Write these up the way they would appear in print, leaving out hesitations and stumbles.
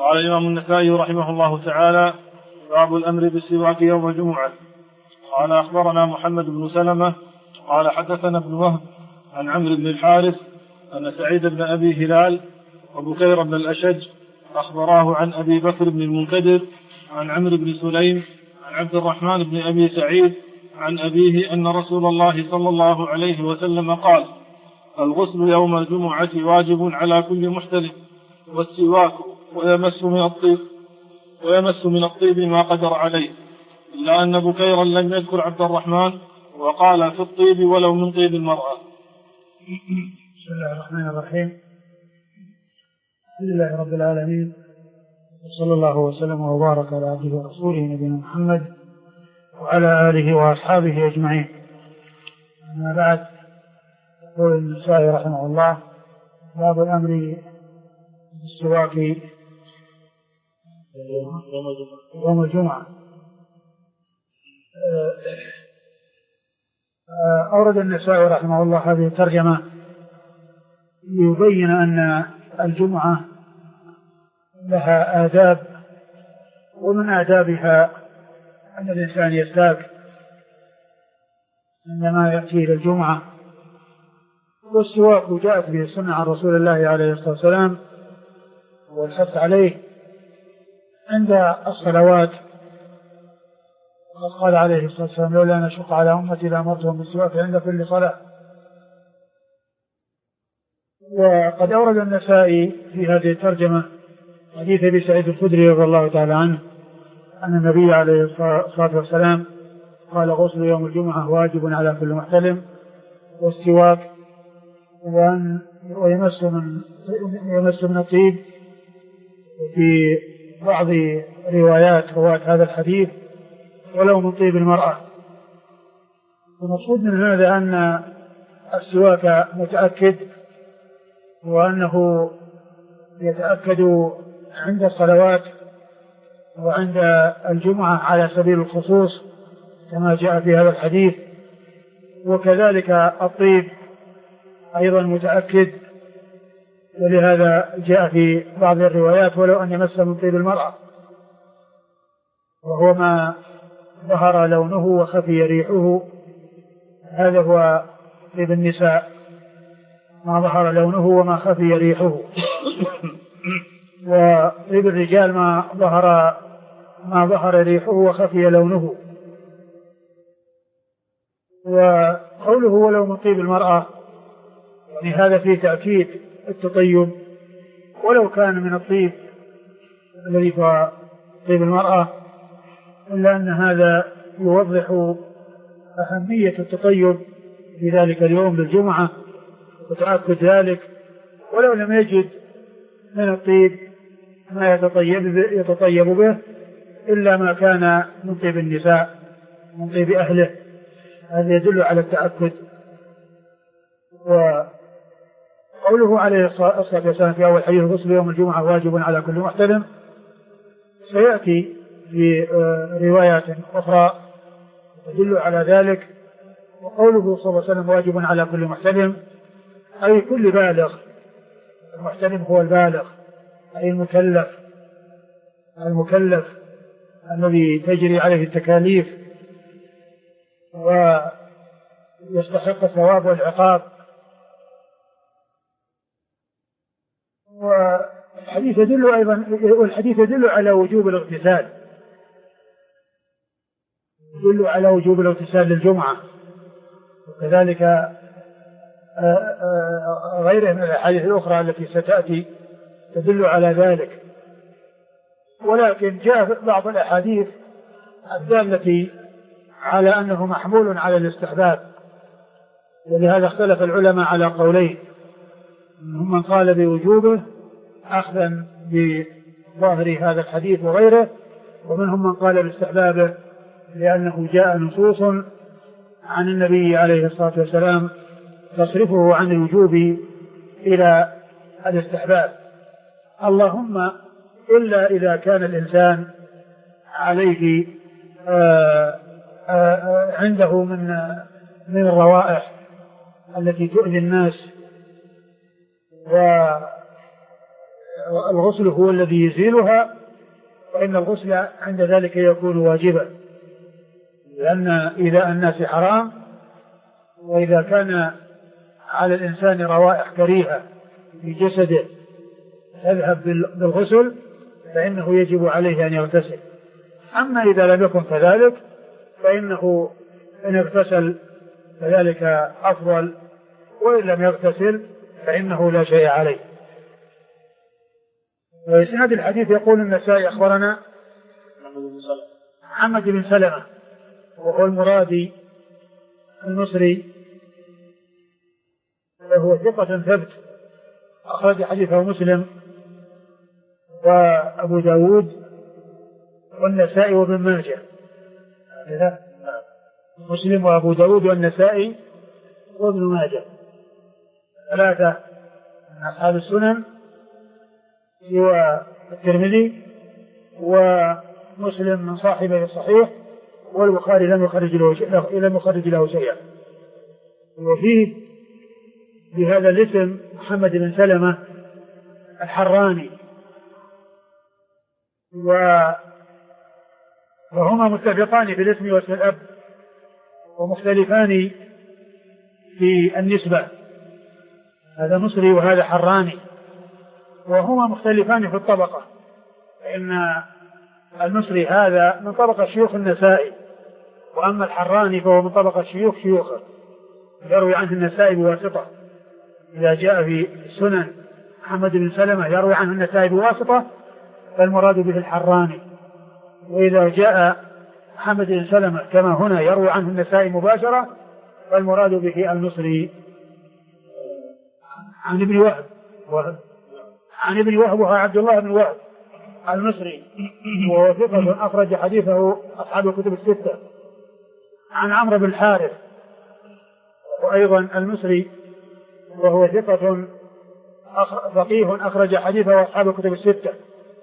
قال الإمام النسائي رحمه الله تعالى: باب الأمر بالسواك يوم الجمعة. قال أخبرنا محمد بن سلمة قال حدثنا ابن وهب عن عمرو بن الحارث أن سعيد بن أبي هلال وبكير بن الأشج أخبراه عن أبي بكر بن المنكدر عن عمرو بن سليم عن عبد الرحمن بن أبي سعيد عن أبيه أن رسول الله صلى الله عليه وسلم قال: الغسل يوم الجمعة واجب على كل محتلم، والسواك ويمس من الطيب ما قدر عليه، إلا أن بكيرا لم يذكر عبد الرحمن وقال في الطيب ولو من طيب المرأة. بسم الله الرحمن الرحيم. الحمد لله رب العالمين، وصلى الله وسلم وبارك على عبده ورسوله نبينا محمد وعلى آله وأصحابه أجمعين. أما بعد، يقول النسائي رحمه الله: باب الأمر بالسواك يوم الجمعة. أورد النسائي رحمه الله هذه الترجمة ليبين أن الجمعة لها آداب، ومن آدابها أن الإنسان يستاك عندما يأتي إلى الجمعة. والسواك جاءت به السنة عن رسول الله عليه الصلاة والسلام والحث عليه عند الصلوات، قال عليه الصلاة والسلام: لولا أن أشق على أمتي لأمرتهم بالسواك عند كل صلاة. وقد أورد النسائي في هذه الترجمة حديث أبي سعيد الخدري رضي الله تعالى عنه أن النبي عليه الصلاة والسلام قال: غسل يوم الجمعة واجب على كل محتلم، والسواك ويمس من الطيب. في بعض روايات هذا الحديث ولو من طيب المرأة. المقصود من هذا أن السواك متأكد، وأنه يتأكد عند الصلوات وعند الجمعة على سبيل الخصوص كما جاء في هذا الحديث. وكذلك الطيب أيضا متأكد، ولهذا جاء في بعض الروايات ولو أن يمس من طيب المرأة، وهو ما ظهر لونه وخفي ريحه. هذا هو طيب النساء، ما ظهر لونه وما خفي ريحه. وطيب الرجال ما ظهر ريحه وخفي لونه. وقوله ولو من طيب المرأة، يعني هذا فيه تأكيد التطيب، ولو كان من الطيب الذي هو طيب المرأة، إلا أن هذا يوضح أهمية التطيب في ذلك اليوم للجمعة وتأكد ذلك. ولو لم يجد من الطيب ما يتطيب به إلا ما كان من طيب النساء من طيب أهله، هذا يدل على التأكد. وقوله عليه الصلاة والسلام في أول حديث: غسل يوم الجمعة واجب على كل محتلم، سيأتي في روايات أخرى تدل على ذلك. وقوله صلى الله عليه وسلم واجب على كل محتلم أي كل بالغ. المحتلم هو البالغ، أي المكلف الذي تجري عليه التكاليف ويستحق الثواب والعقاب. والحديث يدل على وجوب الاغتسال، للجمعة. وكذلك غيره من الأحاديث الأخرى التي ستأتي تدل على ذلك. ولكن جاء بعض الأحاديث الدالة على أنه محمول على الاستحباب، ولهذا اختلف العلماء على قولين: منهم من قال بوجوبه أخذا بظاهر هذا الحديث وغيره، ومنهم من قال باستحبابه لأنه جاء نصوص عن النبي عليه الصلاة والسلام تصرفه عن الوجوب إلى الاستحباب. اللهم إلا إذا كان الإنسان عليه عنده من الروائح التي تؤذي الناس الغسل هو الذي يزيلها، فإن الغسل عند ذلك يكون واجبا، لأن إيذاء الناس حرام، وإذا كان على الإنسان روائح كريهة في جسده تذهب بالغسل فإنه يجب عليه أن يغتسل. أما إذا لم يكن كذلك فإنه إن اغتسل فذلك أفضل، وإن لم يغتسل فإنه لا شيء عليه. وإسناد الحديث يقول النسائي أخبرنا محمد بن سلمة وهو المرادي المصري، وهو ثقة ثبت، أخرج حديثه مسلم وأبو داود والنسائي وابن ماجه. مسلم وأبو داود والنسائي وابن ماجه، ثلاثة من أصحاب السنن، والترمذي ومسلم من صاحبه الصحيح، والبخاري لم يخرج له شيئا. وفيه بهذا الاسم محمد بن سلمة الحراني، وهما متفقان في الاسم واسم الأب ومختلفان في النسبة، هذا مصري وهذا حراني، وهما مختلفان في الطبقة، فإن المصري هذا من طبقة شيوخ النسائي، وأما الحراني فهو من طبقة شيوخه، يروي عنه النسائي بواسطة. إذا جاء في السنن محمد بن سلمة يروي عنه النسائي بواسطة فالمراد به الحراني، وإذا جاء محمد بن سلمة كما هنا يروي عنه النسائي مباشرة فالمراد به المصري. عن ابن وهب وهو عبد الله بن وهب المصري، وهو ثقة أخرج حديثه أصحاب الكتب الستة. عن عمرو بن الحارث وأيضا المصري، وهو ثقة فقيه أخرج حديثه أصحاب الكتب الستة.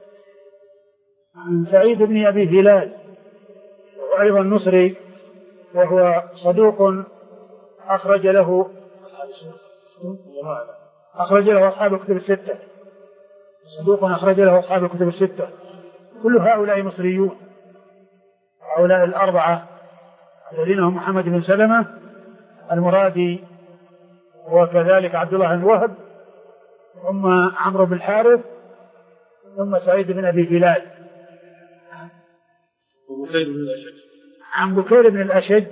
عن سعيد بن أبي هلال وأيضا مصري، وهو صدوق أخرج له أصحاب الكتب الستة، صدوق أخرج له أصحاب الكتب الستة. كل هؤلاء مصريون، هؤلاء الأربعة الذين هم محمد بن سلمة المرادي، وكذلك عبد الله بن وهب، ثم عمرو بن الحارث، ثم سعيد بن أبي هلال. عن بكير بن الأشج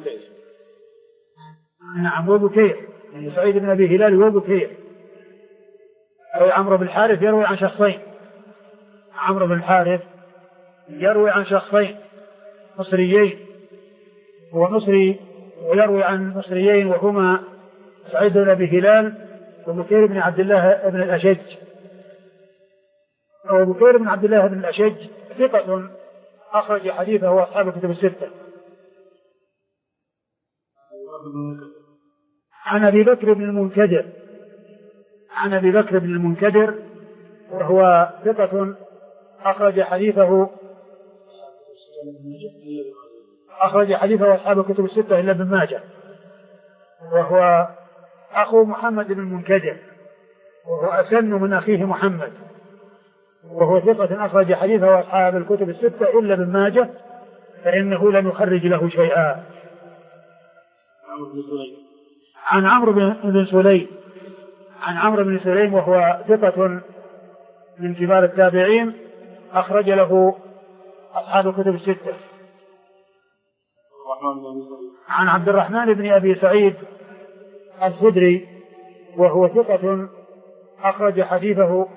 نعم وبكير، يعني سعيد بن أبي هلال وبكير. أي عمرو بن الحارث يروي عن شخصين، عمرو بن الحارث يروي عن شخصين مصريين، هو مصري ويروي عن مصريين وهما سعيد بن أبي هلال وبكير بن عبد الله بن الأشج. وبكير بن عبد الله بن الأشج ثقة أخرج حديثه أصحاب الكتب الستة. عن أبي بكر بن المنكدر وهو ثقة أخرج حديثه أصحاب الكتب الستة إلا ابن ماجه، وهو أخو محمد بن المنكدر، وهو أسن من أخيه محمد، وهو ثقة أخرج حديثه أصحاب الكتب الستة إلا ابن ماجه فإنه لم يخرج له شيئا. عن عمرو بن سليم وهو ثقة من كبار التابعين أخرج له أصحاب الكتب الستة. عن عبد الرحمن بن أبي سعيد الخدري وهو ثقة أخرج حديثه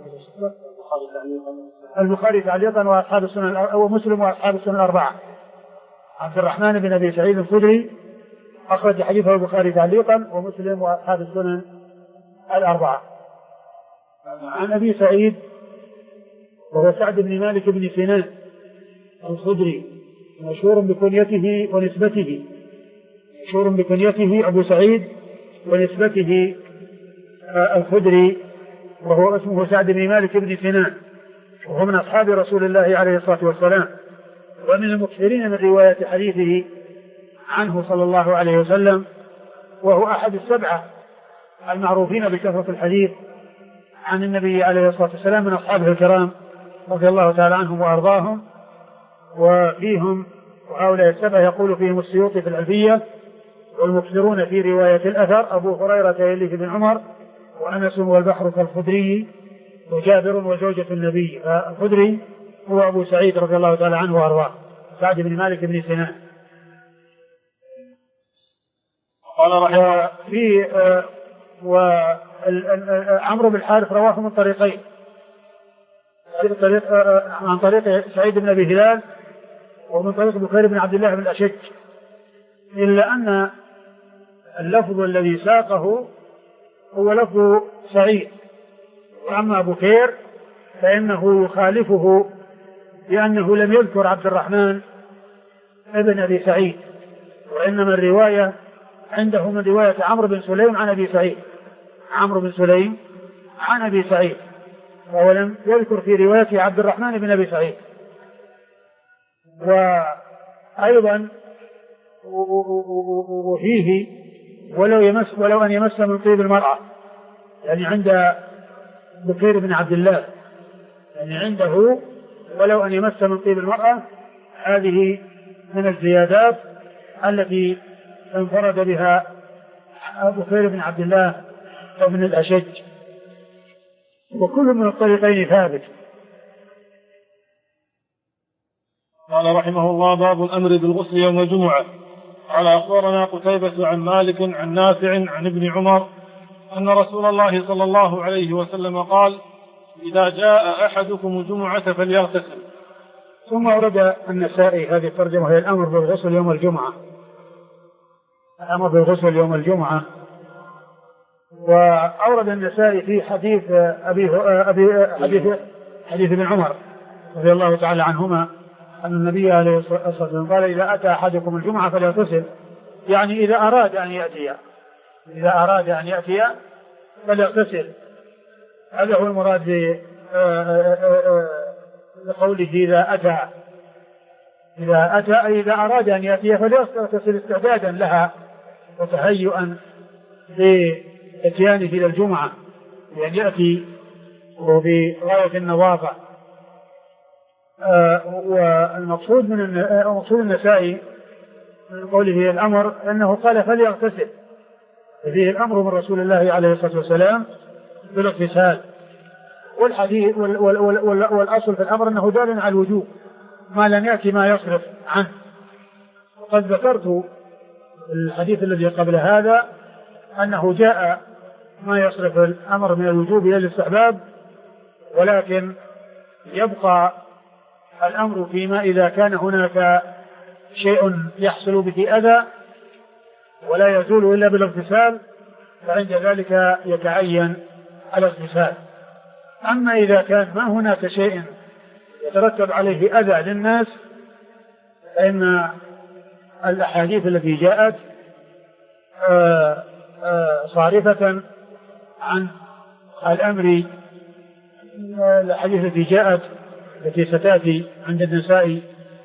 البخاري تعليقا وأصحاب السنن ومسلم وأصحاب السنن الأربعة. عبد الرحمن بن أبي سعيد الخدري أخرج حديثه البخاري تعليقا ومسلم وأصحاب السنن الأربعة. عن أبي سعيد وهو سعد بن مالك بن سنان الخدري مشهور بكنيته أبو سعيد ونسبته الخدري، وهو اسمه سعد بن مالك بن سنان، وهو من أصحاب رسول الله عليه الصلاة والسلام، ومن المكثرين من رواية حديثه عنه صلى الله عليه وسلم، وهو أحد السبعة المعروفين بكثرة الحديث عن النبي عليه الصلاة والسلام من أصحابه الكرام رضي الله تعالى عنهم وأرضاهم. وفيهم وهؤلاء السبعة يقول فيهم السيوطي في الألفية: والمكثرون في رواية الأثر أبو هريرة يليه بن عمر وأنس والبحر كالخدري وجابر وزوجة النبي. فالخدري هو أبو سعيد رضي الله تعالى عنه وأرضاه، سعد بن مالك بن سنان. وفي وعمرو بن الحارث رواه من طريقين، عن طريق سعيد بن أبي هلال ومن طريق بكير بن عبد الله بن الأشج، إلا أن اللفظ الذي ساقه هو لفظ سعيد، وأما بكير فإنه يخالفه لأنه لم يذكر عبد الرحمن ابن أبي سعيد، وإنما الرواية عنده من رواية عمرو بن سليم عن أبي سعيد، عمرو بن سليم عن أبي سعيد، وهو لم يذكر في رواية عبد الرحمن بن أبي سعيد. وأيضا وفيه ولو أن يمس من طيب المرأة، يعني عند بكير بن عبد الله، يعني عنده ولو أن يمس من طيب المرأة، هذه من الزيادات التي انفرد بها بكير بن عبد الله وابن الأشج، وكل من الطريقين ثابت. قال رحمه الله: باب الأمر بالغسل يوم الجمعة. قال أخبرنا قتيبة عن مالك عن نافع عن ابن عمر أن رسول الله صلى الله عليه وسلم قال: إذا جاء أحدكم الجمعة فليغتسل. ثم أورد النسائي هذه الترجمة هي الأمر بالغسل يوم الجمعة، الأمر بالغسل يوم الجمعة. وأورد النسائي في حديث ابن عمر رضي الله تعالى عنهما أن النبي عليه الصلاة والسلام قال: إذا أتى أحدكم الجمعة فليغتسل، يعني إذا أراد أن يأتي فليغتسل. هذا هو المراد بقوله إذا أتى أي إذا أراد أن يأتي فليغتسل استعدادا لها وتهيئا لإتيانه إلى الجمعة، يعني يأتي بغاية النظافة. والمقصود مقصود النسائي من قوله الأمر أنه قال فليغتسل، فيه الأمر من رسول الله عليه الصلاة والسلام بالاغتسال. والحديث والأصل في الأمر أنه دال على الوجوب ما لم يأتي ما يصرف عنه. وقد ذكرت الحديث الذي قبل هذا أنه جاء ما يصرف الأمر من الوجوب إلى الاستحباب، ولكن يبقى الأمر فيما إذا كان هناك شيء يحصل به أذى ولا يزول إلا بالاغتسال، فعند ذلك يتعين الاغتسال. أما إذا كان ما هناك شيء يترتب عليه أذى للناس، فإن الأحاديث التي جاءت صارفة عن الأمر، الأحاديث التي جاءت التي ستأتي عند النساء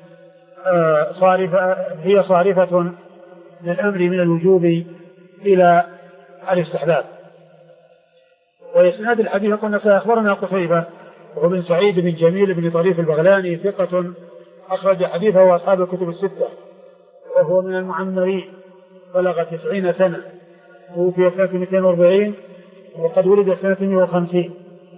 هي صارفة للأمر من الوجوب إلى الاستحباب. ويسناد الحديث قلنا سأخبرنا قتيبة وابن سعيد بن جميل بن طريف البغلاني ثقة أخرج حديثه وأصحاب الكتب الستة، وهو من المعمرين، بلغ 90 سنة، توفي سنة 240 وقد ولد سنة 150.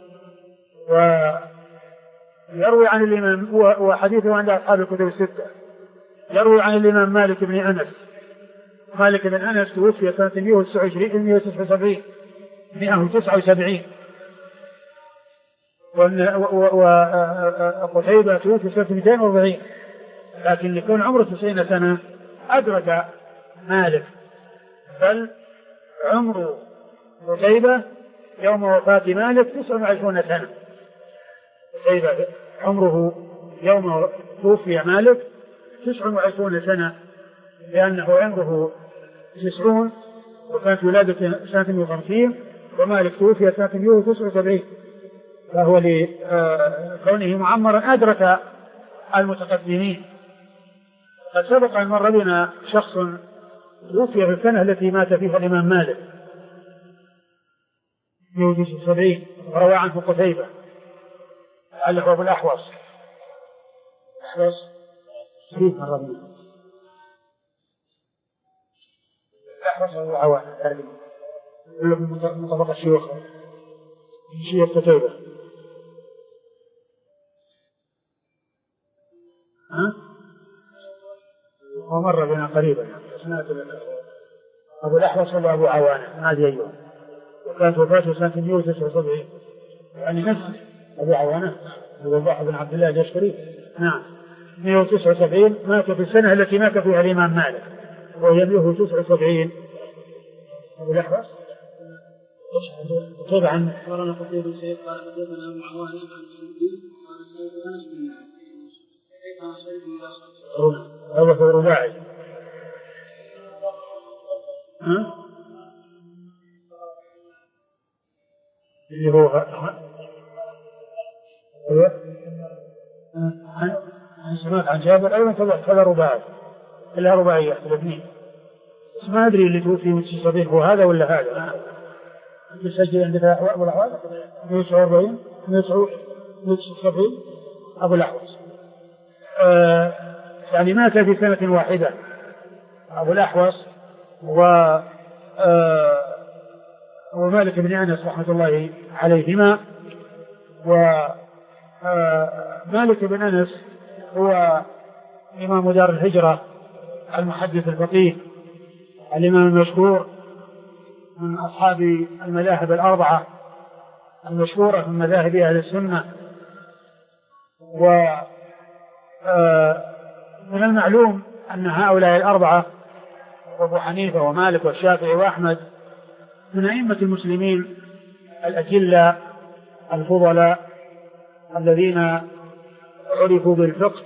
ويروي عن الإمام وحديثه عند أصحاب الكتب الستة. يروي عن الإمام مالك بن أنس. مالك بن أنس توفي سنة 179 وقتيبة توفي سنة 240، لكن لكون عمره 90 سنة أدرك مالك، بل عمر قتيبة يوم وفاة مالك 29 سنة. قتيبة عمره يوم توفي مالك 29 سنة، لأنه عمره 90 وكانت ولادة سنة 150، ومالك توفي سنة 179، فهو لكونه معمرا أدرك المتقدمين. قد سبق أن مر بنا شخص توفي في السنة التي مات فيها الإمام مالك 170 روى عنه قتيبة لعله أبو الأحوص شريف من ربنا الأحوص أبو عوان من طبق الشيوخ شيخ قتيبة. ومر بنا قريبا أبو الأحوص ولا أبو عوانة هذه أيوة. وكانت وفاته سنة 179 يعني نفس أبو عوانة هو الضاحي بن عبد الله الجشري. نعم 179 مات في السنة التي مات فيها الإمام مالك وهي 179. أبو الأحوص طبعا ورنا قتيبة بن سعيد قال حدثنا أبو عوانة عن سعيد قال سعيد أنس بن مالك هذا هو رباعي. اللي هو عن سماك عن جابر أيضا كذا رباعي إلا رباعية الاثنين بس ما أدري اللي توفي متسابين هو هذا ولا هذا. يسجل عندك أبو الأحوص 149 179 أبو الأحوص يعني مات في سنة واحدة أبو الأحوص ومالك بن أنس رحمة الله عليهما. ومالك بن أنس هو إمام دار الهجرة المحدث الفقيه الإمام المشهور من أصحاب المذاهب الأربعة المشهورة من مذاهب أهل السنة. ومن المعلوم أن هؤلاء الأربعة أبو حنيفة ومالك والشافعي وأحمد من أئمة المسلمين الأجلاء الفضلاء الذين عرفوا بالفقه.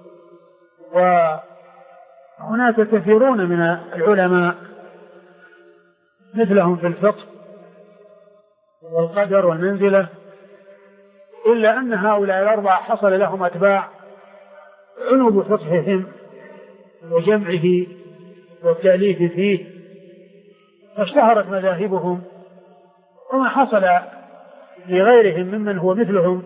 وهناك كثيرون من العلماء مثلهم في الفقه والقدر والمنزلة إلا أن هؤلاء الأربعة حصل لهم أتباع عنوا بفقههم وجمعه والتأليف فيه فاشتهرت مذاهبهم. وما حصل لغيرهم ممن هو مثلهم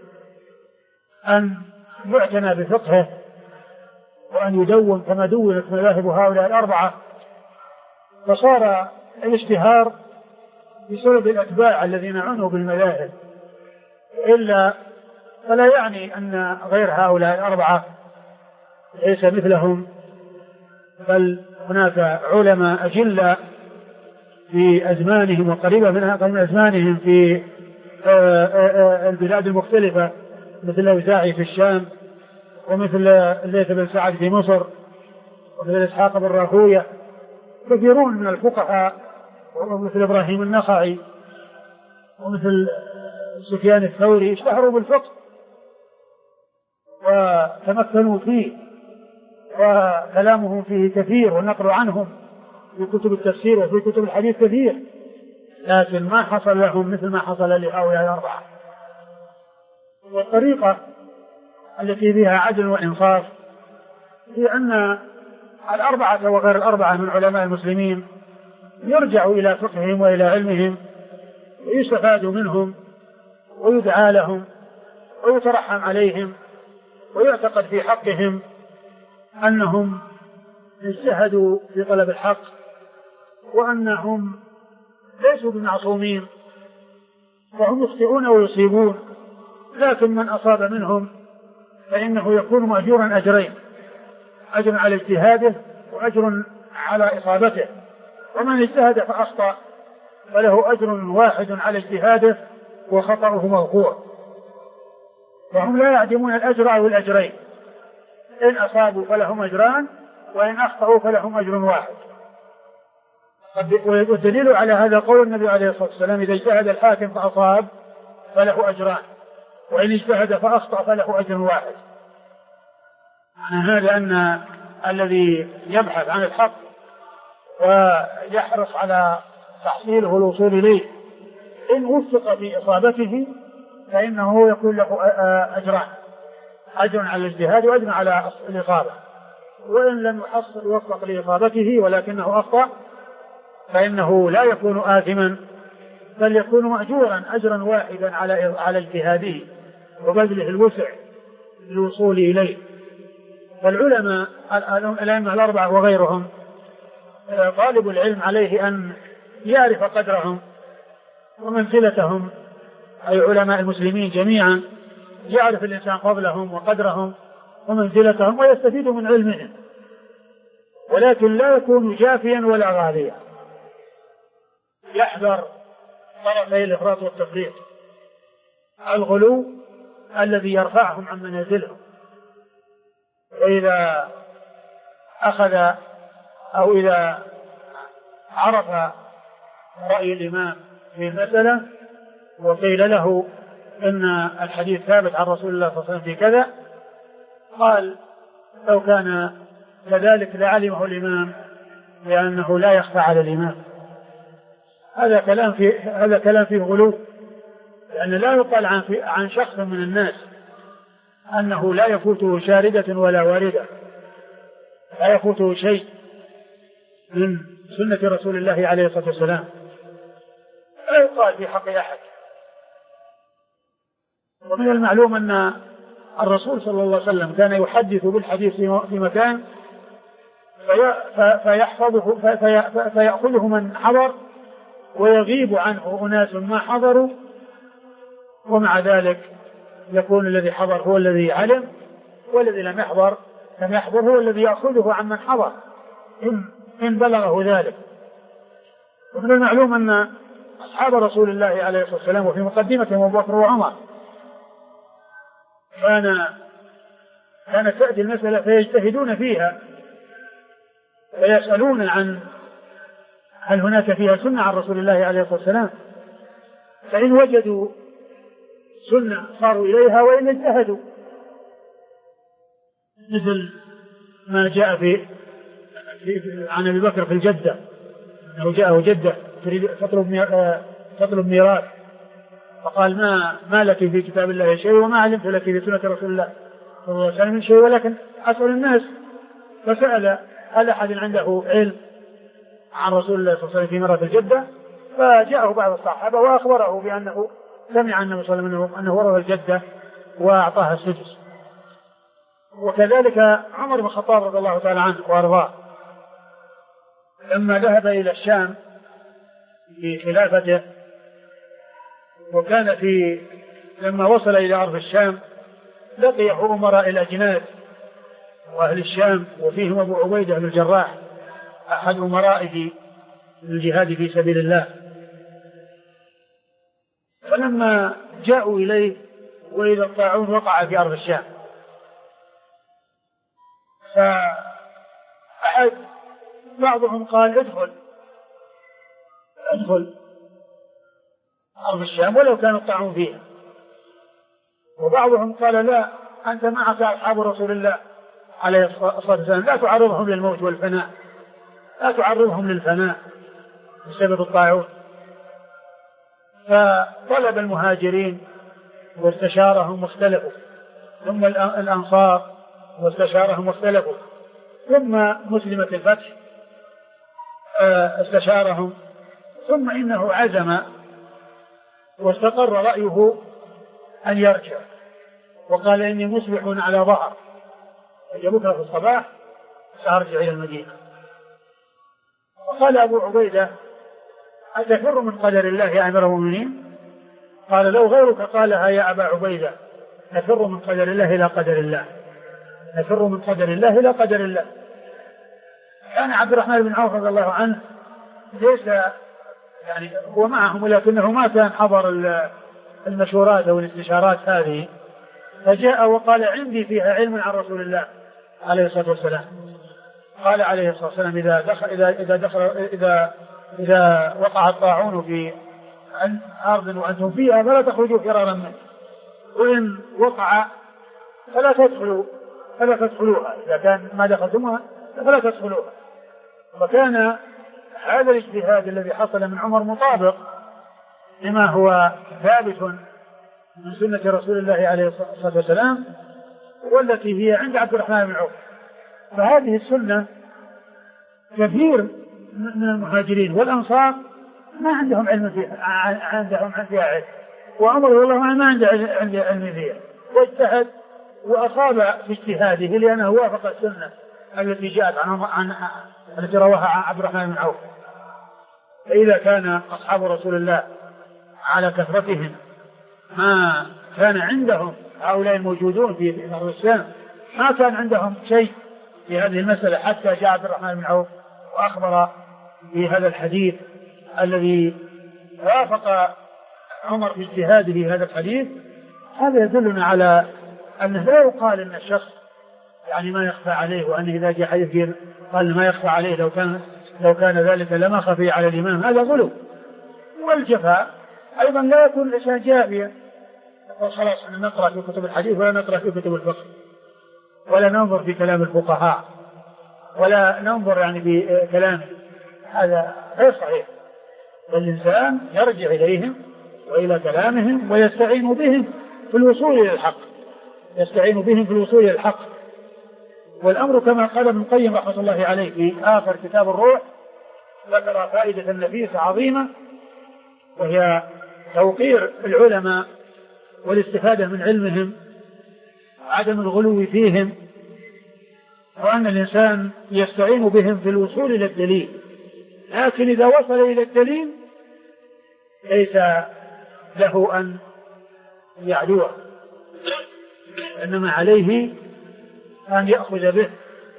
أن يعتنى بفقهه وأن يدون كما دونت مذاهب هؤلاء الأربعة فصار الاشتهار بسبب الأتباع الذين عنوا بالمذاهب. إلا فلا يعني أن غير هؤلاء الأربعة ليس مثلهم بل هناك علماء أجلاء في أزمانهم وقريبة من أزمانهم في البلاد المختلفة مثل الأوزاعي في الشام ومثل الليث بن سعد في مصر ومثل إسحاق بن راهوية كثيرون من الفقهاء ومثل إبراهيم النخعي ومثل سفيان الثوري اشتهروا بالفقه وتمكنوا فيه وكلامهم فيه كثير والنقل عنهم في كتب التفسير وفي كتب الحديث كثير لكن ما حصل لهم مثل ما حصل لهؤلاء الأربعة. والطريقة التي فيها عدل وإنصاف هي أن الأربعة وغير الأربعة من علماء المسلمين يرجعوا إلى فقههم وإلى علمهم ويستفاد منهم ويدعى لهم ويترحم عليهم ويعتقد في حقهم أنهم اجتهدوا في طلب الحق وأنهم ليسوا بمعصومين وهم يخطئون ويصيبون لكن من أصاب منهم فإنه يكون مأجورا أجرين أجر على اجتهاده وأجر على إصابته ومن اجتهد فأخطأ فله أجر واحد على اجتهاده وخطأه مغفور. وهم لا يعدمون الأجر أو الأجرين إن أصابوا فلهم أجران وإن أخطأوا فلهم أجر واحد. والدليل على هذا قول النبي عليه الصلاة والسلام إذا اجتهد الحاكم فأصاب فله أجران وإن اجتهد فأخطأ فله أجر واحد. هذا أن الذي يبحث عن الحق ويحرص على تحصيله والوصول إليه إن وفق في إصابته فإنه يكون له أجران أجر على الاجتهاد وأجر على الإصابة وإن لم يحصل يوفق لإصابته ولكنه أخطأ فإنه لا يكون آثما بل يكون مأجورا أجرا واحدا على اجتهاده وبذله الوسع للوصول إليه. فالعلماء الأئمة الأربعة وغيرهم طالب العلم عليه أن يعرف قدرهم ومنزلتهم، أي علماء المسلمين جميعا، يعرف الإنسان فضلهم وقدرهم ومنزلتهم ويستفيد من علمهم، ولكن لا يكون جافيا ولا غاليا، يحذر طرفي الإفراط والتفريط، الغلو الذي يرفعهم عن منازلهم. وإذا أخذ أو إذا عرف رأي الإمام في المسألة وقيل له إن الحديث ثابت عن رسول الله صلى الله عليه وسلم في كذا، قال لو كان كذلك لعلمه الإمام لأنه لا يخفى على الإمام. هذا كلام فيه غلو، لأن لا يقال عن شخص من الناس أنه لا يفوته شاردة ولا واردة، لا يفوته شيء من سنة رسول الله عليه الصلاة والسلام، لا يقال في حق أحد. ومن المعلوم أن الرسول صلى الله عليه وسلم كان يحدث بالحديث في مكان فيأخذه من حضر ويغيب عنه أناس ما حضروا، ومع ذلك يكون الذي حضر هو الذي علم، والذي لم يحضر هو الذي يأخذه عن من حضر إن بلغه ذلك. ومن المعلوم أن أصحاب رسول الله عليه الصلاة والسلام وفي مقدمتهم أبو بكر وعمر كانت تأتي المسألة فيجتهدون فيها ويسألون عن هل هناك فيها سنة عن رسول الله عليه الصلاة والسلام، فإن وجدوا سنة صاروا إليها وإن اجتهدوا، مثل ما جاء عن أبي بكر في الجدة أنه جاءه جدة تريد تطلب ميراث، فقال ما لك في كتاب الله شيء وما علمت لك في سنة رسول الله صلى الله عليه وسلم من شيء، ولكن أسأل الناس. فسأل هل أحد عنده علم عن رسول الله صلى الله عليه وسلم في مرة الجدة، فجاءه بعض الصحابة وأخبره بأنه سمع النبي صلى الله عليه وسلم أنه ورث الجدة وأعطاها السدس. وكذلك عمر بن الخطاب رضي الله تعالى عنه وأرضاه لما ذهب إلى الشام في خلافته، وكان لما وصل إلى أرض الشام لقيه أمراء الأجناد وأهل الشام، وفيهم أبو عبيدة بن الجراح أحد أمرائه للجهاد في سبيل الله. فلما جاءوا إليه وإذا الطاعون وقع في أرض الشام، بعضهم قال ادخل أرض الشام ولو كان الطاعون فيها، وبعضهم قال لا، أنت معك أصحاب رسول الله عليه الصلاة والسلام، لا تعرضهم للموت والفناء، لا تعرضهم للفناء بسبب الطاعون. فطلب المهاجرين واستشارهم واختلفوا، ثم الأنصار واستشارهم واختلفوا، ثم مسلمة الفتح استشارهم، ثم إنه عزم واستقر رأيه أن يرجع، وقال إني مصبح على ظهر، بكرة في الصباح سأرجع إلى المدينة. وقال أبو عبيدة أتفر من قدر الله يا أمير المؤمنين؟ قال لو غيرك قالها يا أبا عبيدة، نفر من قدر الله إلى قدر الله، نفر من قدر الله إلى قدر الله. كان عبد الرحمن بن عوف رضي الله عنه ليس يعني هو معهم، ولكنه ما كان حضر المشورات أو الاستشارات هذه، فجاء وقال عندي فيها علم عن رسول الله عليه الصلاة والسلام. قال عليه الصلاة والسلام إذا وقع الطاعون في أرض وأنتم فيها فلا تخرجوا فرارا منه، وإن وقع فلا تدخلوها، إذا كان ما دخلتموها فلا تدخلوها. وكان هذا الاجتهاد الذي حصل من عمر مطابق لما هو ثابت من سنة رسول الله عليه الصلاة والسلام، والتي هي عند عبد الرحمن بن عوف. فهذه السنة كثير من المهاجرين والأنصار ما عندهم علم فيها، عندهم فيها علم، وعمر رضي الله عنه ما عنده علم فيها، واجتهد وأصاب في اجتهاده لأنه وافق السنة التي جاءت عن التي رواها عن عبد الرحمن بن عوف. فإذا كان أصحاب رسول الله على كثرتهم ما كان عندهم هؤلاء الموجودون في أرض الشام ما كان عندهم شيء في هذه المسألة، حتى جاء عبد الرحمن بن عوف وأخبر بهذا الحديث الذي وافق عمر في اجتهاده هذا الحديث. هذا يدلنا على أنه لا يقال أن الشخص يعني ما يخفى عليه، وأنه إذا جاء حديث قال ما يخفى عليه لو كان ذلك لما خفي على الإمام، هذا غلو. والجفاء أيضا لا يكون الإنسان جافيا خلاص نقرأ في كتب الحديث ولا نقرأ في كتب الفقه ولا ننظر في كلام الفقهاء ولا ننظر يعني في كلامه، هذا غير صحيح. الإنسان يرجع إليهم وإلى كلامهم ويستعين بهم في الوصول إلى الحق، يستعين بهم في الوصول إلى الحق. والأمر كما قال ابن القيم رحمة الله عليه في آخر كتاب الروح، ذكر فائدة نفيسة عظيمة وهي توقير العلماء والاستفادة من علمهم، عدم الغلو فيهم، وأن الإنسان يستعين بهم في الوصول إلى الدليل، لكن إذا وصل إلى الدليل ليس له أن يعدوه، إنما عليه أن يأخذ به.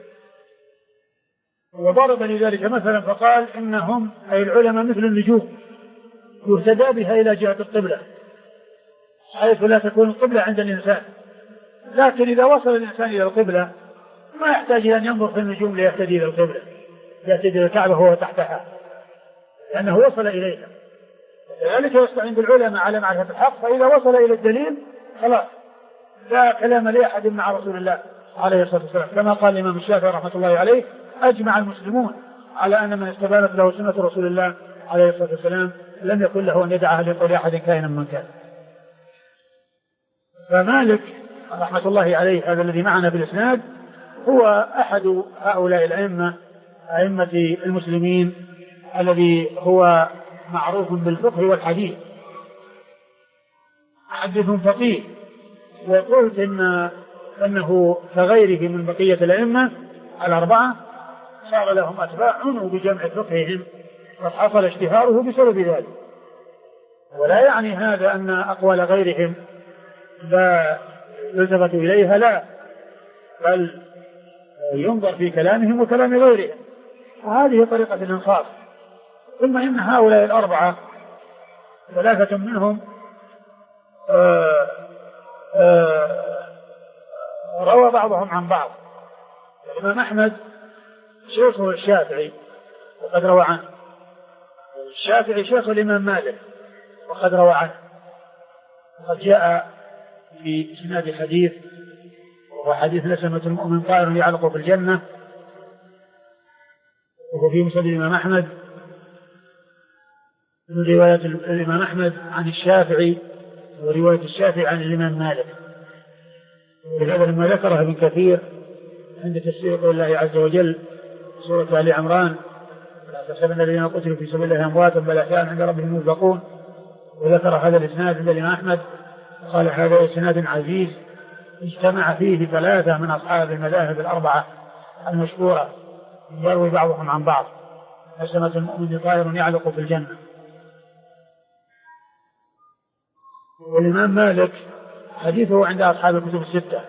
وضرب لذلك مثلا فقال إنهم أي العلماء مثل النجوم يهتدى بها إلى جهة القبلة، حيث لا تكون القبلة عند الإنسان، لكن إذا وصل الإنسان إلى القبلة ما يحتاج أن ينظر في النجوم ليهتدي إلى القبلة، يهتدي إلى الكعبة وهو تحتها لأنه وصل إليها. لذلك يستعين بالعلماء على معرفة الحق، فإذا وصل إلى الدليل خلاص لا كلام لأحد مع رسول الله عليه الصلاة والسلام، كما قال الإمام الشافعي رحمة الله عليه: أجمع المسلمون على أن من استبانت له سنة رسول الله عليه الصلاة والسلام لم يكن له أن يدعها لقول أحد كائنا من كان. فمالك رحمة الله عليه هذا الذي معنا بالإسناد هو أحد هؤلاء الأئمة، أئمة المسلمين، الذي هو معروف بالفقه والحديث، محدث فقيه. وقلت أنه كغيره من بقية الأئمة الأربعة صار لهم أتباع عنوا بجمع فقههم وحصل اشتهاره بسبب ذلك. ولا يعني هذا أن أقوال غيرهم لا يلتفت إليها، لا، بل ينظر في كلامهم وكلام غيرهم، وهذه طريقة الإنصاف. ثم إن هؤلاء الأربعة ثلاثة منهم روى بعضهم عن بعض. الإمام أحمد شيخه الشافعي وقد روى عنه، الشافعي شيخ الإمام مالك وقد روى عنه، وقد جاء في إسناد حديث وهو حديث نسمة المؤمن طائر يعلق في الجنة، وهو في مسند الإمام أحمد من رواية الإمام أحمد عن الشافعي ورواية الشافعي عن الإمام مالك. ولهذا لما ذكرها ابن كثير عند تفسير قول الله عز وجل سورة آل عمران: لا تحسبن الذين قتلوا في سبيل الله أمواتا بل أحياء عند ربهم يرزقون، وذكر هذا الإسناد عند الإمام أحمد قال: هذا إسناد عزيز اجتمع فيه ثلاثة من أصحاب المذاهب الأربعة المشهورة يروي بعضهم عن بعض. نسمة المؤمن طائر يعلق في الجنة. والإمام مالك حديثه عند أصحاب الكتب الستة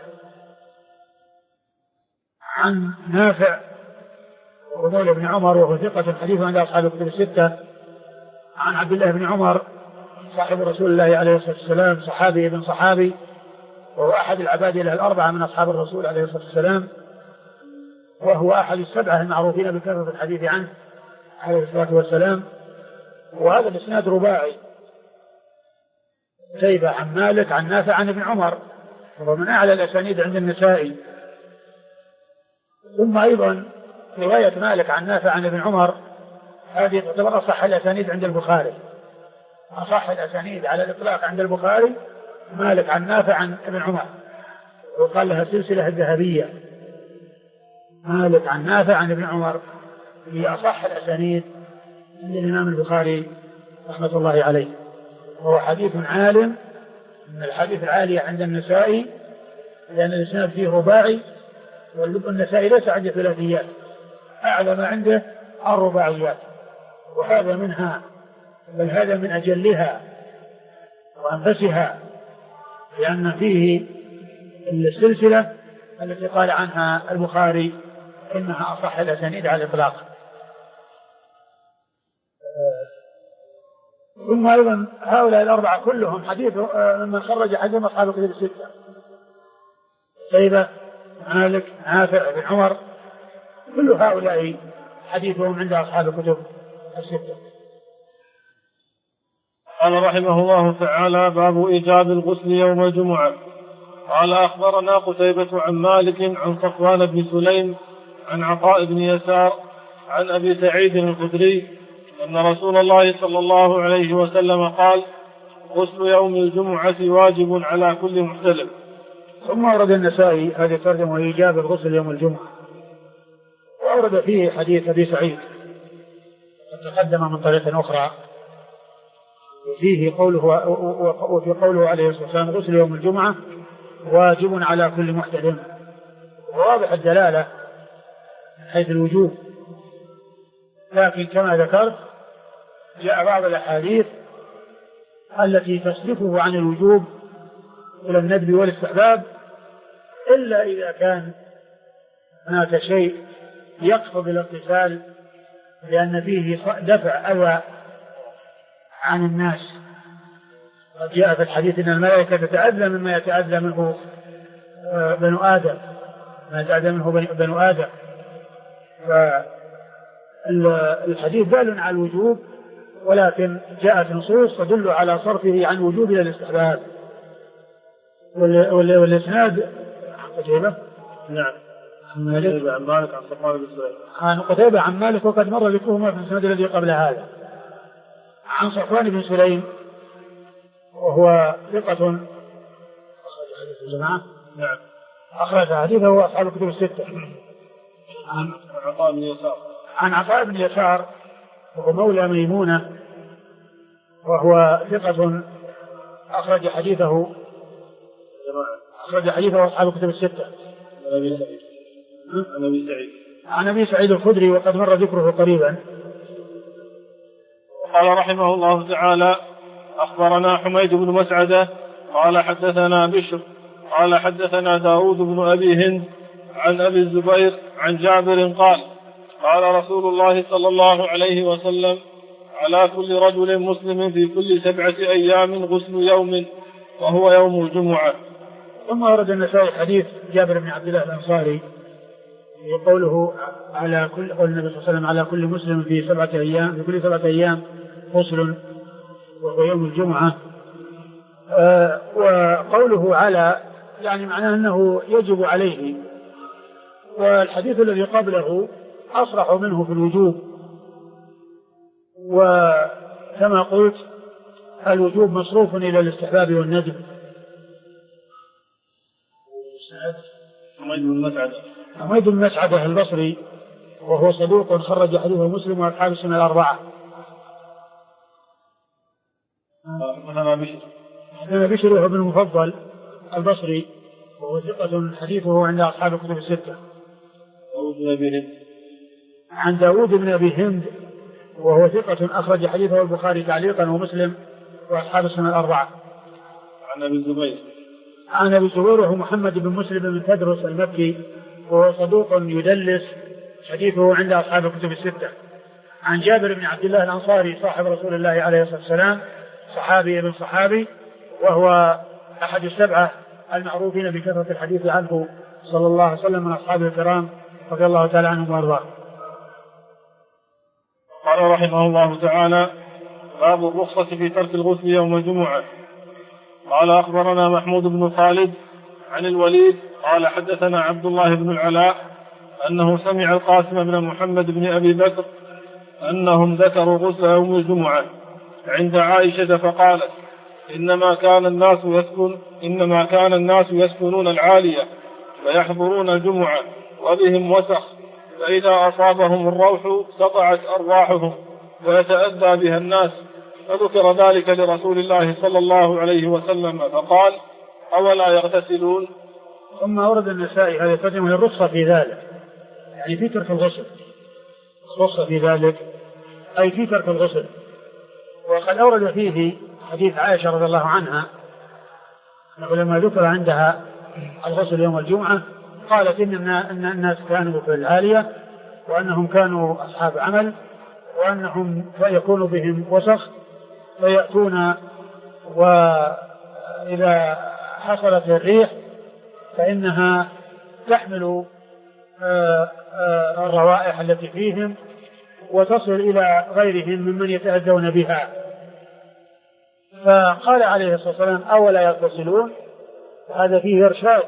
عن نافع ومولى بن عمر وهو ثقة، حديثه عند أصحاب الكتب الستة عن عبد الله بن عمر صاحب رسول الله عليه الصلاة والسلام، صحابي ابن صحابي، وهو أحد العبادلة الأربعة من أصحاب الرسول عليه الصلاة والسلام، وهو أحد السبعة المعروفين بكثرة الحديث عنه عليه الصلاة والسلام. وهذا الإسناد رباعي: شيبة عن مالك عن نافع عن ابن عمر، وهو من أعلى الأسانيد عند النسائي. ثم أيضا رواية مالك عن نافع عن ابن عمر هذه تعتبر أصح الأسانيد عند البخاري، أصح الأسانيد على الإطلاق عند البخاري مالك عن نافع عن ابن عمر، وقال لها سلسلة الذهبية. مالك عن نافع عن ابن عمر هي أصح الأسانيد عند الإمام البخاري رحمة الله عليه، وهو حديث عالم من الحديث العالية عند النسائي، لأن الإسناد فيه رباعي، والنسائي ليس عنده ثلاثيات، أعلى ما عنده الرباعيات، وهذا منها، بل هذا من أجلها وأنفسها، لأن فيه السلسلة التي قال عنها البخاري إنها أصح الأسانيد على الإطلاق. ثم أيضا هؤلاء الأربعة كلهم حديث من خرج حديث أصحاب الكتب الستة: شيبة، مالك، نافع، بن عمر، كل هؤلاء حديثهم عند أصحاب الكتب الستة. قال رحمه الله تعالى: باب إيجاب الغسل يوم الجمعة. قال أخبرنا قتيبة عن مالك عن صفوان بن سليم عن عطاء بن يسار عن أبي سعيد الخدري أن رسول الله صلى الله عليه وسلم قال: غسل يوم الجمعة واجب على كل محتلم. ثم أورد النسائي هذه الترجمة: وإيجاب الغسل يوم الجمعة، وأورد فيه حديث أبي سعيد تقدم من طريق أخرى، وفيه قوله عليه الصلاة والسلام: غسل يوم الجمعة واجب على كل محتلم، وواضح الدلالة من حيث الوجوب، لكن كما ذكرت جاء بعض الأحاديث التي تصرفه عن الوجوب إلى الندب والاستحباب، إلا إذا كان هناك شيء يقصد الاغتسال لأن فيه دفع أذى عن الناس. قد جاء في الحديث أن الملائكة تتأذى مما يتأذى منه بنو آدم، ما يتأذى منه بنو آدم، فالحديث دال على الوجوب، ولكن جاءت نصوص تدل على صرفه عن وجوب إلى الاستحباب. والإسناد قتيبة، نعم، عن مالك عن صفوان بن سليم، عن قتيبة عن مالك، وقد مر ذكرهما في الإسناد الذي قبل هذا، عن صفوان بن سليم وهو ثقة أخرج حديث الجماعة، نعم، أخرج حديثه أصحاب الكتب الستة. عن عطاء بن يسار، عن عطاء بن يسار وهو مولى ميمونة، وهو ثقة أخرج حديثه أصحاب الكتب الستة. عن أبي سعيد الخدري، وقد مر ذكره قريبا. قال رحمه الله تعالى: أخبرنا حميد بن مسعدة قال حدثنا بشر قال حدثنا داود بن أبي هند عن أبي الزبير عن جابر قال: قال رسول الله صلى الله عليه وسلم: على كل رجل مسلم في كل 7 أيام غسل يوم، وهو يوم الجمعة. ثم ورد النسائي حديث جابر بن عبد الله الأنصاري يقوله على كل، قول النبي صلى الله عليه وسلم: على كل مسلم في 7 أيام، في كل 7 أيام غسل، وهو يوم الجمعة. وقوله على يعني معناه أنه يجب عليه، والحديث الذي قبله أصرح منه في الوجوب، وكما قلت الوجوب مصروف إلى الاستحباب والندب. حميد بن مسعدة البصري، وهو صدوق خرج حديثه مسلم وأصحاب السنة الأربعة. بشر وهو ابن المفضل البصري، وهو ثقة حديثه عند أصحاب الكتب الستة. عن داود بن أبي هند، وهو ثقة أخرج حديثه البخاري تعليقا ومسلم وأصحاب السنة الأربعة. عن أبي الزبير، عن أبي الزبير وهو محمد بن مسلم بن تدرس المكي، وهو صدوق يدلس، حديثه عند أصحاب الكتب الستة. عن جابر بن عبد الله الأنصاري صاحب رسول الله عليه الصلاة والسلام، صحابي ابن صحابي، وهو أحد السبعة المعروفين بكثرة الحديث عنه صلى الله عليه وسلم من أصحابه الكرام رضي الله تعالى عنهم وارضاهم. قال رحمه الله تعالى: باب الرخصة في ترك الغسل يوم الجمعة. قال أخبرنا محمود بن خالد عن الوليد قال حدثنا عبد الله بن العلاء أنه سمع القاسم بن محمد بن أبي بكر أنهم ذكروا غسل يوم الجمعة عند عائشة فقالت: إنما كان الناس يسكنون العالية فيحضرون الجمعة وبهم وسخ، فإذا أصابهم الروح سطعت أرواحهم ويتأذى بها الناس، فذكر ذلك لرسول الله صلى الله عليه وسلم فقال أولا يغتسلون. ثم أورد النسائي هذه الترجمة هي الرخصة في ذلك، يعني في ترك الغسل، الرخصة في ذلك أي في ترك الغسل. وقد أورد فيه حديث عائشة رضي الله عنها لما ذكر عندها الغسل يوم الجمعة قالت إن الناس كانوا في العالية وأنهم كانوا أصحاب عمل وأنهم يكون بهم وسخ فيأتون وإذا حصلت الريح فإنها تحمل الروائح التي فيهم وتصل إلى غيرهم ممن يتأذون بها. فقال عليه الصلاة والسلام أولا يغتسلون. هذا فيه إرشاد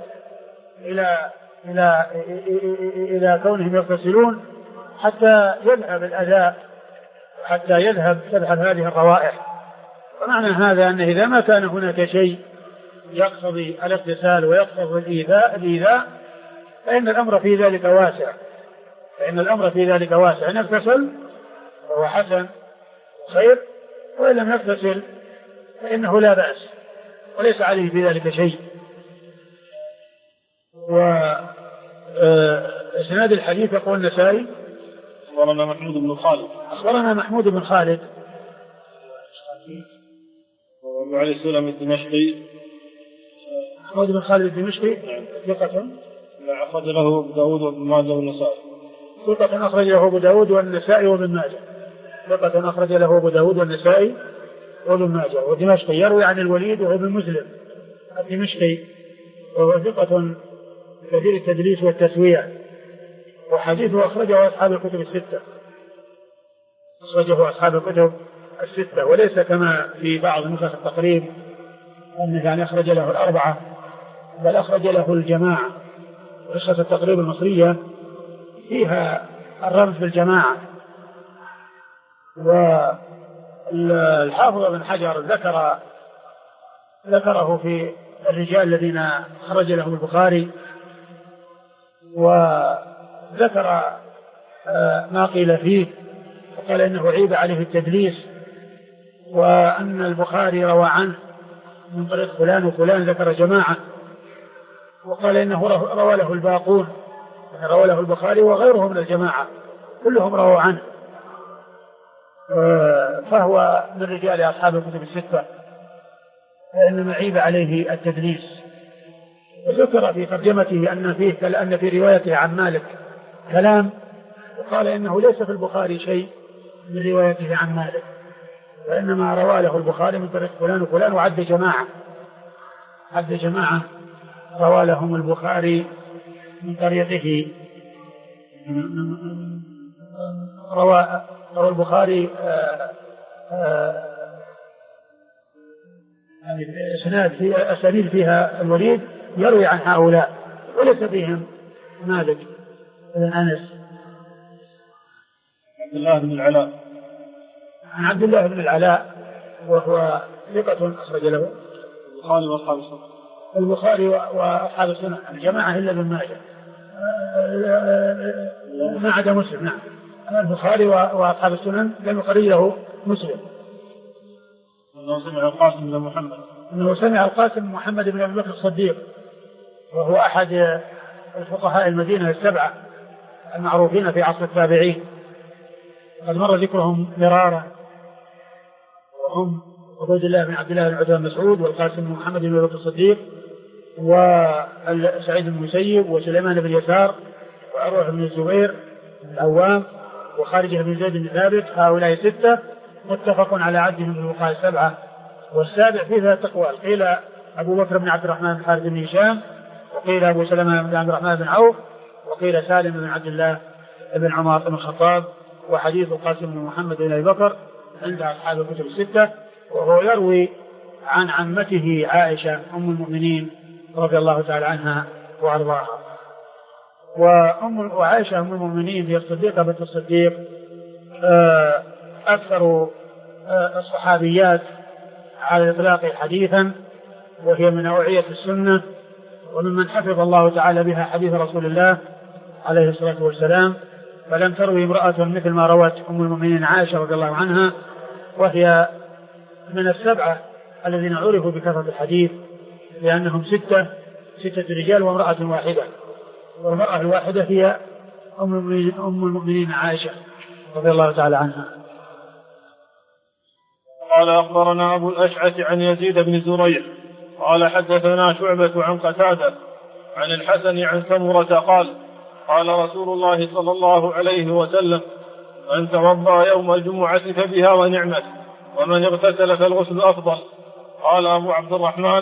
إلى كونهم يغتسلون حتى يذهب الأذى حتى تذهب هذه الروائح. ومعنى هذا أنه إذا ما كان هناك شيء يقتضي الاغتسال ويقتضي الإيذاء فإن الأمر في ذلك واسع، إن اغتسل فهو حسن خير، وإن لم يغتسل فإنه لا بأس وليس عليه في ذلك شيء. وإسناد الحديث يقول النسائي أخبرنا محمود بن خالد وأبو علي السلمي الدمشقي. محمود بن خالد الدمشقي ثقة أخرج له أبو داود وابن ماجه والنسائي. ثقة أخرج له أبو داود والنسائي وابن ماجه. ثقة أخرج له أبو داود والنسائي وابن ماجه. والدمشقي يروي عن الوليد وهو ابن مسلم الدمشقي وهو ثقة كثير التدليس والتسوية، وحديثه أخرجه أصحاب الكتب الستة، وليس كما في بعض نسخ التقريب أنه أخرج له الأربعة، بل أخرج له الجماعة. نسخة التقريب المصرية فيها الرمز بالجماعة. والحافظ ابن حجر ذكره في الرجال الذين خرج لهم البخاري، وذكر ما قيل فيه، وقال إنه عيب عليه التدليس، وأن البخاري روى عنه من طريق فلان وفلان، ذكر جماعة، وقال إنه روى له الباقون، روى له البخاري وغيره من الجماعة كلهم رووا عنه، فهو من رجال أصحاب الكتب الستة، فإنما عيب عليه التدليس. وذكر في ترجمته أن في روايته عن مالك كلام، وقال إنه ليس في البخاري شيء من روايته عن مالك، وإنما روى له البخاري من طريق فلان وفلان، وعد جماعة روى لهم البخاري من طريقه. روى البخاري يعني أسانيد فيها الوليد يروي عن هؤلاء وليس فيهم مالك بن أنس. عن عبد الله بن العلاء وهو ثقة أخرج له البخاري وأصحاب السنن الجماعة إلا ابن ماجه ما عدا مسلم. نعم، البخاري وأصحاب السنن لم يخرج له مسلم. أنه سمع القاسم بن محمد بن أبي بكر الصديق، وهو أحد الفقهاء المدينة السبعة المعروفين في عصر التابعين، قد مر ذكرهم مرارا، وهم عبد الله بن عتبة بن مسعود، والقاسم بن محمد بن أبي بكر الصديق، وسعيد بن المسيب، وسليمان بن يسار، وأروح بن الزبير بن العوام، وخارجة بن زيد بن ثابت. هؤلاء ستة متفق على عدهم من الفقهاء السبعة. والسابع فيه ثلاثة أقوال، قيل أبو بكر بن عبد الرحمن بن حارث بن هشام، وقيل أبو سلمة بن عبد الرحمن بن عوف، وقيل سالم بن عبد الله بن عمر بن الخطاب. وحديث القاسم بن محمد بن أبي بكر عند أصحاب الكتب الستة، وهو يروي عن عمته عائشة أم المؤمنين رضي الله تعالى عنها وأرضاها. وعائشة أم المؤمنين هي الصديقة بنت الصديق، أكثر الصحابيات على الإطلاق حديثا، وهي من أوعية السنة، وممن حفظ الله تعالى بها حديث رسول الله عليه الصلاة والسلام. فلم تروي امرأة مثل ما روت أم المؤمنين عائشة رضي الله عنها، وهي من السبعة الذين عرفوا بكثرة الحديث، لأنهم ستة رجال وامرأة واحدة، والمرأة الواحدة هي أم المؤمنين عائشة رضي الله تعالى عنها. قال أخبرنا أبو الأشعث عن يزيد بن زريع قال حدثنا شعبة عن قتادة عن الحسن عن سمرة قال قال رسول الله صلى الله عليه وسلم من توضأ يوم الجمعة فبها ونعمت ومن اغتسل فالغسل أفضل. قال أبو عبد الرحمن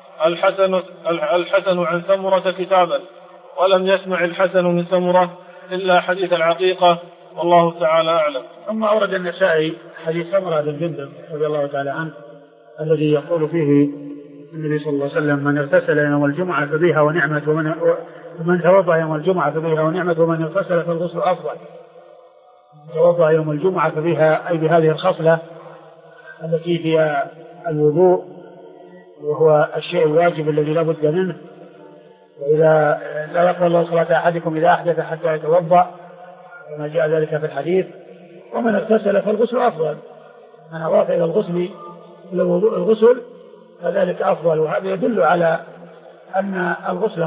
الحسن عن سمرة كتابا، ولم يسمع الحسن من سمرة إلا حديث العقيقة، والله تعالى أعلم. ثم أورد النسائي حديث سمرة بن جندب رضي الله تعالى عنه الذي يقول فيه النبي صلى الله عليه وسلم من اغتسل يوم الجمعة فبها ونعمت ومن توضأ يوم الجمعة فبها ونعمت ومن اغتسل فالغسل أفضل. توضأ يوم الجمعة فبها أي بهذه الخصلة التي هي الوضوء، وهو الشيء الواجب الذي لا بد منه، وإذا لا يقبل الله صلاة أحدكم إذا أحدث حتى يتوضأ كما جاء ذلك في الحديث. ومن اغتسل فالغسل أفضل، من أضاف إلى الغسل فذلك أفضل، وهذا يدل على أن الغسل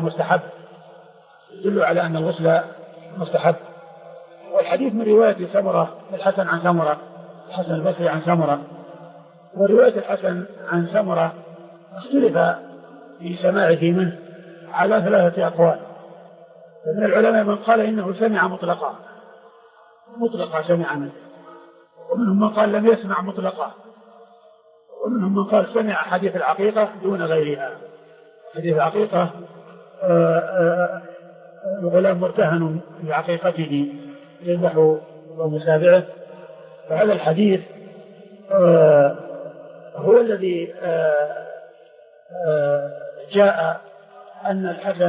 مستحب. والحديث من رواية سمرة الحسن عن سمرة، الحسن البصري عن سمرة، ورواية الحسن عن سمرة اختلف في سماعه منه على 3 أقوال. فمن العلماء من قال إنه سمع مطلقا سمع منه، ومنهم من قال لم يسمع مطلقا، ومنهم من قال سمع حديث العقيقة دون غيرها. حديث العقيقة الغلام مرتهن بعقيقته يذبح ومسابعه، فهذا الحديث هو الذي جاء أن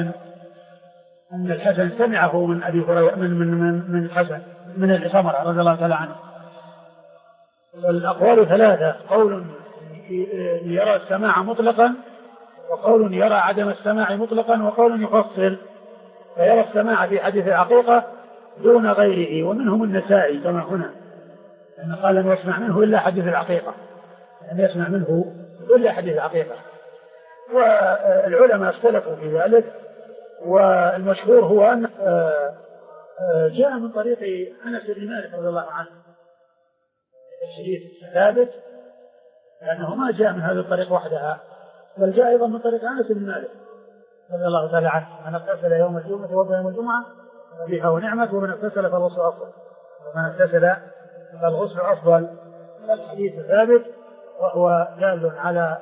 الحسن سمعه من أبي هريرة من سمرة رضي الله تعالى عنه. والأقوال 3: قول يرى السماع مطلقا، وقول يرى عدم السماع مطلقا، وقول يفصل فيرى السماع في حديث العقيقة دون غيره. ومنهم النسائي كما هنا أن قال لم يسمع منه إلا حديث العقيقة، والعلماء اختلفوا في ذلك. والمشهور هو أن جاء من طريق أنس بن مالك رضي الله عنه، الحديث ثابت لأنه ما جاء من هذه الطريق وحدها، بل جاء أيضا من طريق أنس بن مالك رضي الله تعالى عنه من اغتسل يوم الجمعة توضأ يوم الجمعة فبها ونعمت ومن اغتسل فالغسل أفضل. الحديث ثابت، وهو دال على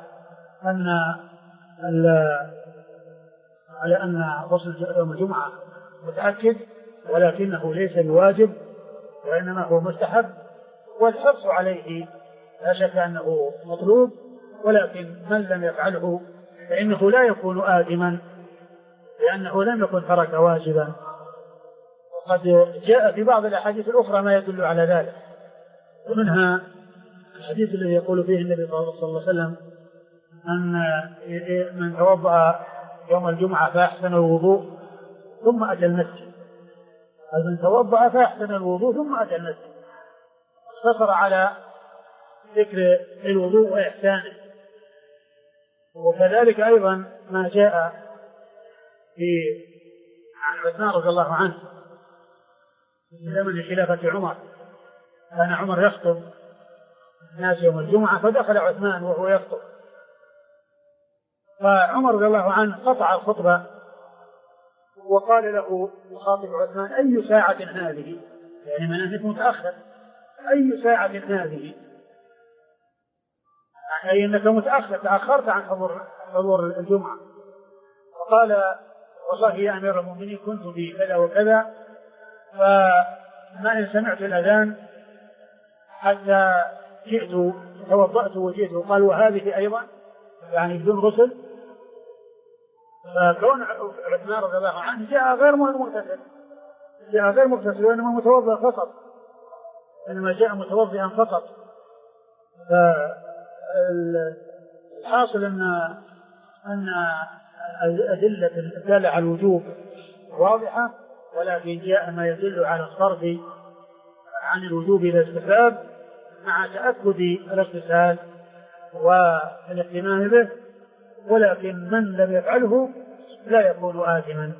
أن غسل يوم الجمعة متأكد، ولكنه ليس بواجب وإنما هو مستحب، والحرص عليه لا شك أنه مطلوب، ولكن من لم يفعله فإنه لا يكون آثما لأنه لم يكن ترك واجبا. وقد جاء في بعض الأحاديث الأخرى ما يدل على ذلك، ومنها الحديث الذي يقول فيه النبي صلى الله عليه وسلم أن من توضأ يوم الجمعة فأحسن الوضوء ثم أتى المسجد، من توضأ فأحسن الوضوء ثم أتى المسجد، اقتصر على ذكر الوضوء وإحسانه. وكذلك أيضا ما جاء عن عثمان رضي الله عنه في زمن خلافة عمر، كان عمر يخطب الناس يوم الجمعة فدخل عثمان وهو يخطب، فعمر رضي الله عنه قطع الخطبة وقال له يخاطب عثمان: أي ساعة هذه؟ يعني من أنك متأخر، أي ساعة هذه؟ أي أنك متأخر، تأخرت عن حضور الجمعة. وقال: والله يا أمير المؤمنين كنت في كذا وكذا، فما إن سمعت الأذان حتى جئت توضأت وجئت. قال: وهذه أيضا يعني بدون غسل؟ فكون عثمان رضي الله عنه جاء غير مغتسل وإنما متوضأ فقط، إنما جاء متوضئا فقط. فالحاصل أن الأدلة الدالة على الوجوب واضحة، ولكن جاء ما يدل على الصرف عن الوجوب إلى الاستحباب مع تأكد الاغتسال والاهتمام به، ولكن من لم يفعله لا يكون آثما.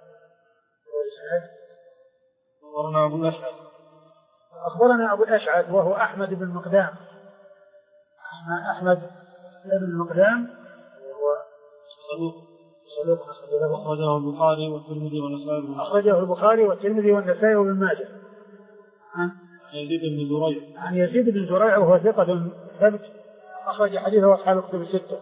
أخبرنا أبو الأشعث وهو أحمد بن مقدام، أحمد بن مقدام وهو صدوق أخرجه البخاري والترمذي والنسائي. أخرجه البخاري والترمذي والنسائي وابن ماجه. عن يزيد بن زريع وهو ثقة ثبت أخرج حديثه أصحاب الكتب الستة.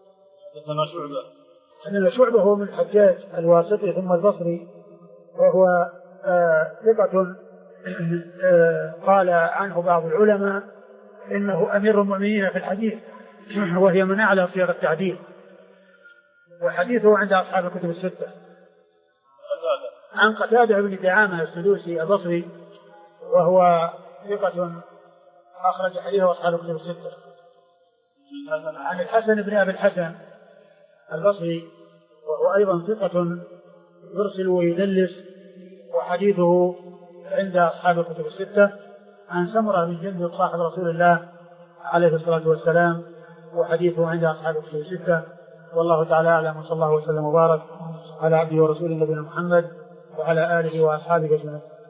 حدثنا شعبة هو من الحجاج الواسطي ثم البصري، وهو ثقة قال عنه بعض العلماء إنه أمير المؤمنين في الحديث، وهي من أعلى صيغ التعديل، وحديثه عند أصحاب الكتب الستة. عن قتادة بن دعامة السدوسي البصري وهو ثقة أخرج حديثه أصحاب الكتب الستة. عن الحسن بن أبي الحسن البصري وهو أيضا ثقة يرسل ويدلس وحديثه عند أصحاب الكتب الستة. عن سمرة بن جندب صاحب رسول الله عليه الصلاة والسلام وحديثه عند أصحاب الكتب الستة. والله تعالى أعلم، وصلى الله وسلم وبارك على عبده ورسوله نبينا محمد وعلى آله وأصحابه أجمعين.